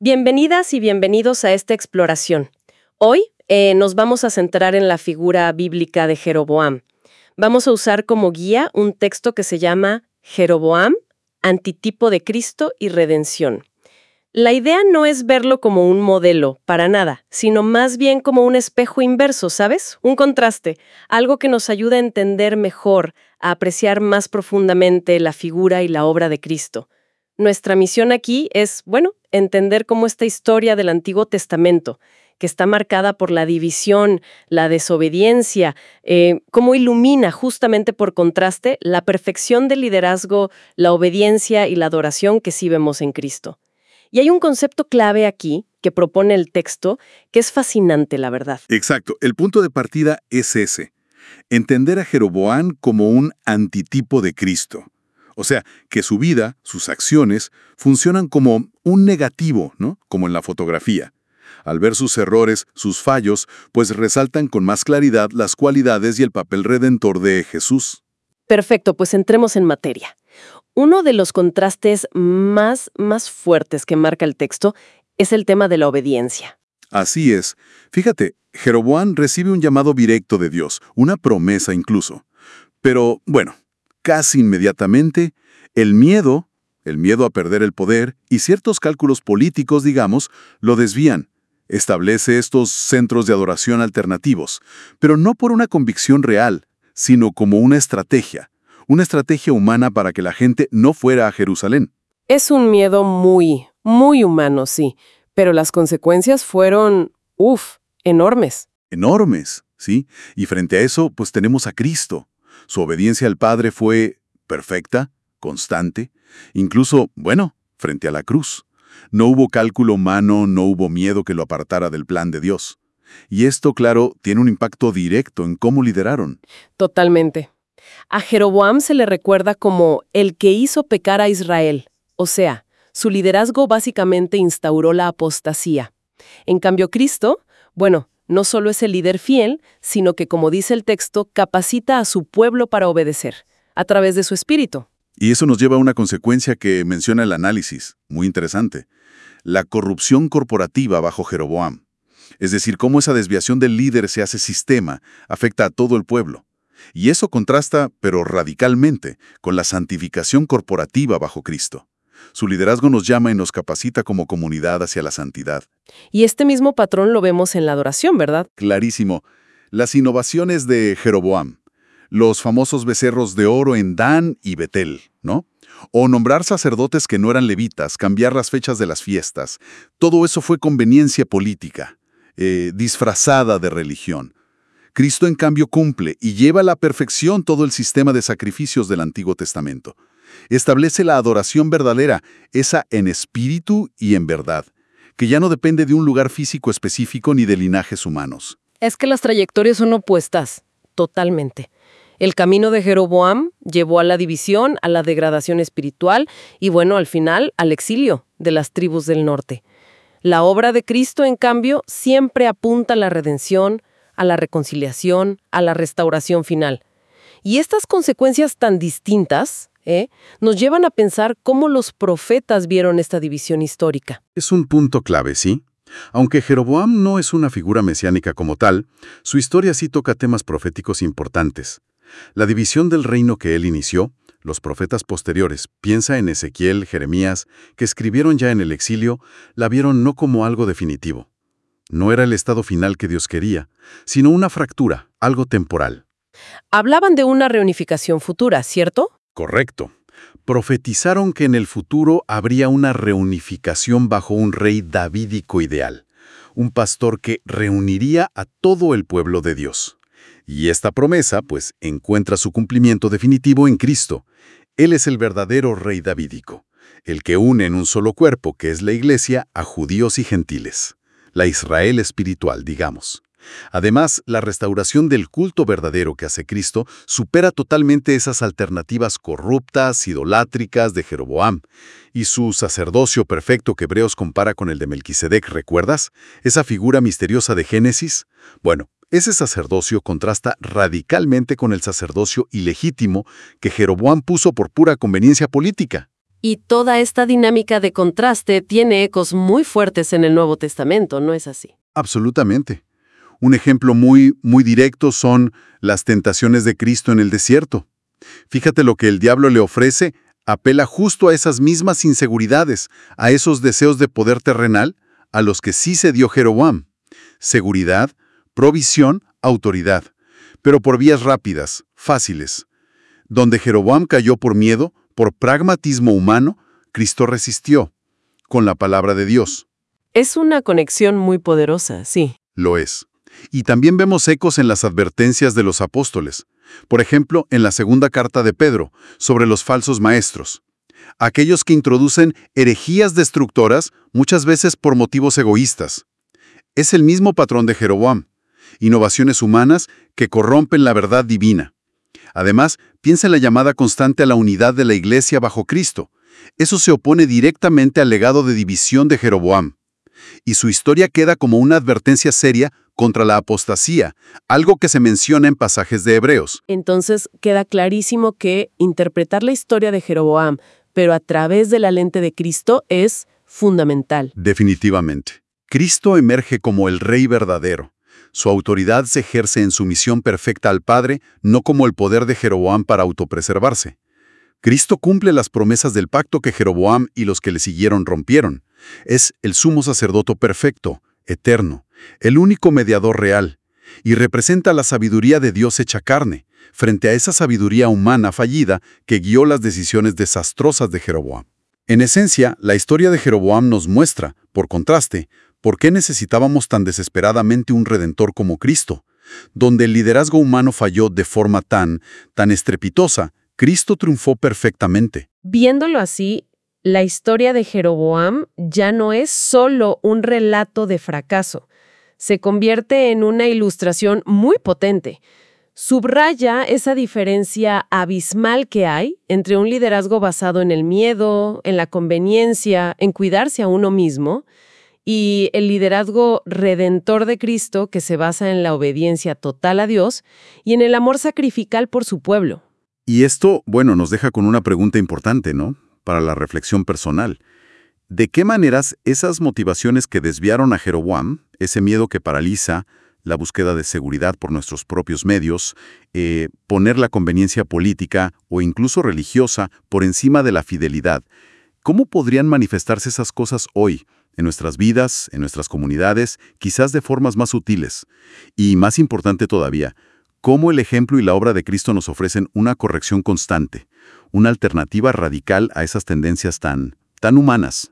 Bienvenidas y bienvenidos a esta exploración. Hoy nos vamos a centrar en la figura bíblica de Jeroboam. Vamos a usar como guía un texto que se llama Jeroboam, antitipo de Cristo y redención. La idea no es verlo como un modelo, para nada, sino más bien como un espejo inverso, ¿sabes? Un contraste, algo que nos ayuda a entender mejor, a apreciar más profundamente la figura y la obra de Cristo. Nuestra misión aquí es, entender cómo esta historia del Antiguo Testamento, que está marcada por la división, la desobediencia, cómo ilumina justamente por contraste la perfección del liderazgo, la obediencia y la adoración que sí vemos en Cristo. Y hay un concepto clave aquí que propone el texto que es fascinante, la verdad. Exacto. El punto de partida es ese. Entender a Jeroboam como un antitipo de Cristo. O sea, que su vida, sus acciones, funcionan como un negativo, ¿no? Como en la fotografía. Al ver sus errores, sus fallos, pues resaltan con más claridad las cualidades y el papel redentor de Jesús. Perfecto, pues entremos en materia. Uno de los contrastes más fuertes que marca el texto es el tema de la obediencia. Así es. Fíjate, Jeroboam recibe un llamado directo de Dios, una promesa incluso. Pero, casi inmediatamente, el miedo a perder el poder y ciertos cálculos políticos, digamos, lo desvían. Establece estos centros de adoración alternativos, pero no por una convicción real, sino como una estrategia humana para que la gente no fuera a Jerusalén. Es un miedo muy humano, sí, pero las consecuencias fueron, enormes. Enormes, ¿sí? Y frente a eso, pues tenemos a Cristo. Su obediencia al Padre fue perfecta, constante, incluso, frente a la cruz. No hubo cálculo humano, no hubo miedo que lo apartara del plan de Dios. Y esto, claro, tiene un impacto directo en cómo lideraron. Totalmente. A Jeroboam se le recuerda como el que hizo pecar a Israel. O sea, su liderazgo básicamente instauró la apostasía. En cambio, Cristo, no solo es el líder fiel, sino que, como dice el texto, capacita a su pueblo para obedecer, a través de su espíritu. Y eso nos lleva a una consecuencia que menciona el análisis, muy interesante. La corrupción corporativa bajo Jeroboam. Es decir, cómo esa desviación del líder se hace sistema, afecta a todo el pueblo. Y eso contrasta, pero radicalmente, con la santificación corporativa bajo Cristo. Su liderazgo nos llama y nos capacita como comunidad hacia la santidad. Y este mismo patrón lo vemos en la adoración, ¿verdad? Clarísimo. Las innovaciones de Jeroboam. Los famosos becerros de oro en Dan y Betel, ¿no? O nombrar sacerdotes que no eran levitas, cambiar las fechas de las fiestas. Todo eso fue conveniencia política, disfrazada de religión. Cristo, en cambio, cumple y lleva a la perfección todo el sistema de sacrificios del Antiguo Testamento. Establece la adoración verdadera, esa en espíritu y en verdad, que ya no depende de un lugar físico específico ni de linajes humanos. Es que las trayectorias son opuestas, totalmente. El camino de Jeroboam llevó a la división, a la degradación espiritual y, al final, al exilio de las tribus del norte. La obra de Cristo, en cambio, siempre apunta a la redención, a la reconciliación, a la restauración final. Y estas consecuencias tan distintas, nos llevan a pensar cómo los profetas vieron esta división histórica. Es un punto clave, ¿sí? Aunque Jeroboam no es una figura mesiánica como tal, su historia sí toca temas proféticos importantes. La división del reino que él inició, los profetas posteriores, piensa en Ezequiel, Jeremías, que escribieron ya en el exilio, la vieron no como algo definitivo. No era el estado final que Dios quería, sino una fractura, algo temporal. Hablaban de una reunificación futura, ¿cierto? Correcto. Profetizaron que en el futuro habría una reunificación bajo un rey davídico ideal, un pastor que reuniría a todo el pueblo de Dios. Y esta promesa, pues, encuentra su cumplimiento definitivo en Cristo. Él es el verdadero rey davídico, el que une en un solo cuerpo, que es la Iglesia, a judíos y gentiles. La Israel espiritual, digamos. Además, la restauración del culto verdadero que hace Cristo supera totalmente esas alternativas corruptas, idolátricas de Jeroboam. Y su sacerdocio perfecto que Hebreos compara con el de Melquisedec, ¿recuerdas? Esa figura misteriosa de Génesis. Ese sacerdocio contrasta radicalmente con el sacerdocio ilegítimo que Jeroboam puso por pura conveniencia política. Y toda esta dinámica de contraste tiene ecos muy fuertes en el Nuevo Testamento, ¿no es así? Absolutamente. Un ejemplo muy directo son las tentaciones de Cristo en el desierto. Fíjate lo que el diablo le ofrece, apela justo a esas mismas inseguridades, a esos deseos de poder terrenal, a los que sí se dio Jeroboam. Seguridad, provisión, autoridad, pero por vías rápidas, fáciles. Donde Jeroboam cayó por miedo, por pragmatismo humano, Cristo resistió, con la palabra de Dios. Es una conexión muy poderosa, sí. Lo es. Y también vemos ecos en las advertencias de los apóstoles. Por ejemplo, en la segunda carta de Pedro, sobre los falsos maestros. Aquellos que introducen herejías destructoras, muchas veces por motivos egoístas. Es el mismo patrón de Jeroboam. Innovaciones humanas que corrompen la verdad divina. Además, piensa en la llamada constante a la unidad de la Iglesia bajo Cristo. Eso se opone directamente al legado de división de Jeroboam. Y su historia queda como una advertencia seria contra la apostasía, algo que se menciona en pasajes de Hebreos. Entonces queda clarísimo que interpretar la historia de Jeroboam, pero a través de la lente de Cristo, es fundamental. Definitivamente. Cristo emerge como el Rey verdadero. Su autoridad se ejerce en sumisión perfecta al Padre, no como el poder de Jeroboam para autopreservarse. Cristo cumple las promesas del pacto que Jeroboam y los que le siguieron rompieron. Es el sumo sacerdote perfecto, eterno, el único mediador real, y representa la sabiduría de Dios hecha carne, frente a esa sabiduría humana fallida que guió las decisiones desastrosas de Jeroboam. En esencia, la historia de Jeroboam nos muestra, por contraste, por qué necesitábamos tan desesperadamente un Redentor como Cristo. Donde el liderazgo humano falló de forma tan estrepitosa, Cristo triunfó perfectamente. Viéndolo así, la historia de Jeroboam ya no es solo un relato de fracaso. Se convierte en una ilustración muy potente. Subraya esa diferencia abismal que hay entre un liderazgo basado en el miedo, en la conveniencia, en cuidarse a uno mismo, y el liderazgo redentor de Cristo que se basa en la obediencia total a Dios y en el amor sacrificial por su pueblo. Y esto, nos deja con una pregunta importante, ¿no? Para la reflexión personal. ¿De qué maneras esas motivaciones que desviaron a Jeroboam, ese miedo que paraliza, la búsqueda de seguridad por nuestros propios medios, poner la conveniencia política o incluso religiosa por encima de la fidelidad, cómo podrían manifestarse esas cosas hoy, en nuestras vidas, en nuestras comunidades, quizás de formas más sutiles? Y más importante todavía, cómo el ejemplo y la obra de Cristo nos ofrecen una corrección constante, una alternativa radical a esas tendencias tan humanas.